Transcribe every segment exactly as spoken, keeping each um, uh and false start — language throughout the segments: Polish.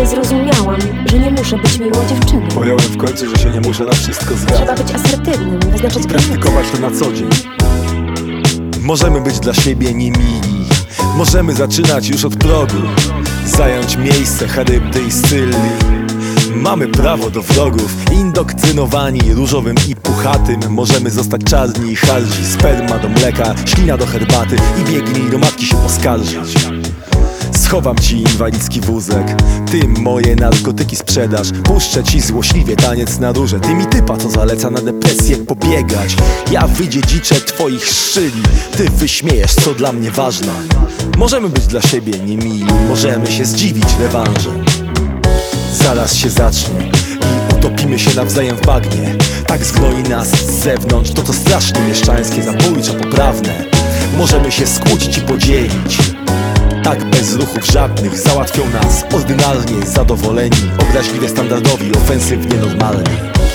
Wtedy zrozumiałam, że nie muszę być miłą dziewczyną. Pojąłem w końcu, że się nie muszę na wszystko Trzeba zgadzać być asertywnym, wyznaczać granice. Praktykować to na co dzień. Możemy być dla siebie niemili. Możemy zaczynać już od progu. Zająć miejsce Charybdy i Scylli. Mamy prawo do wrogów, indoktrynowani różowym i puchatym. Możemy zostać czarni i hardzi. Sperma do mleka, ślina do herbaty i biegnij do matki się poskarżyć. Schowam ci inwalidzki wózek, ty moje narkotyki sprzedasz. Puszczę ci złośliwie taniec na róże. Ty mi typa, co zaleca na depresję pobiegać. Ja wydziedziczę twoich szyli, ty wyśmiejesz, co dla mnie ważne. Możemy być dla siebie niemili, możemy się zdziwić rewanżem. Zaraz się zacznie i utopimy się nawzajem w bagnie. Tak zgnoi nas z zewnątrz to, co strasznie mieszczańskie, zabójcze, poprawne. Możemy się skłócić i podzielić. Tak bez ruchów żadnych załatwią nas ordynarnie zadowoleni, obraźliwie standardowi, ofensywnie normalni.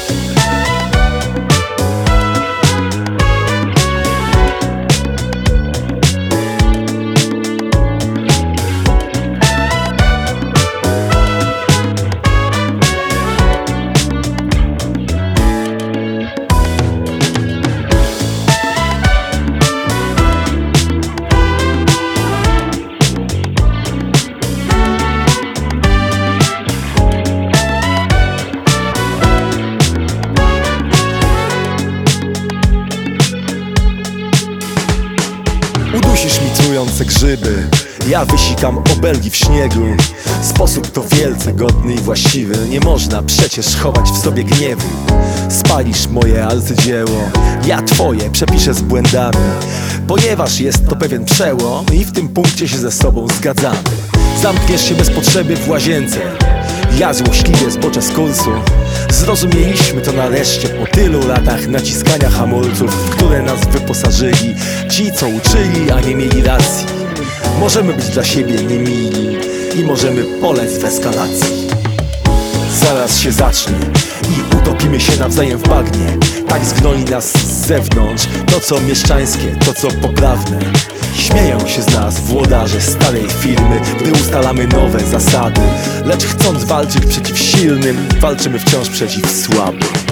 Udusisz mi trujące grzyby, ja wysikam obelgi w śniegu. Sposób to wielce godny i właściwy. Nie można przecież chować w sobie gniewu. Spalisz moje arcydzieło, ja twoje przepiszę z błędami. Ponieważ jest to pewien przełom i w tym punkcie się ze sobą zgadzamy. Zamkniesz się bez potrzeby w łazience, ja złośliwie zboczę z kursu. Zrozumieliśmy to nareszcie po tylu latach naciskania hamulców, w które nas wyposażyli ci, co uczyli, a nie mieli racji. Możemy być dla siebie niemili i możemy polec w eskalacji. Zaraz się zacznie i utopimy się nawzajem w bagnie. Tak zgnoi nas z zewnątrz to, co mieszczańskie, to, co poprawne. Śmieją się z nas włodarze starej firmy, gdy ustalamy nowe zasady. Lecz chcąc walczyć przeciw silnym, walczymy wciąż przeciw słabym.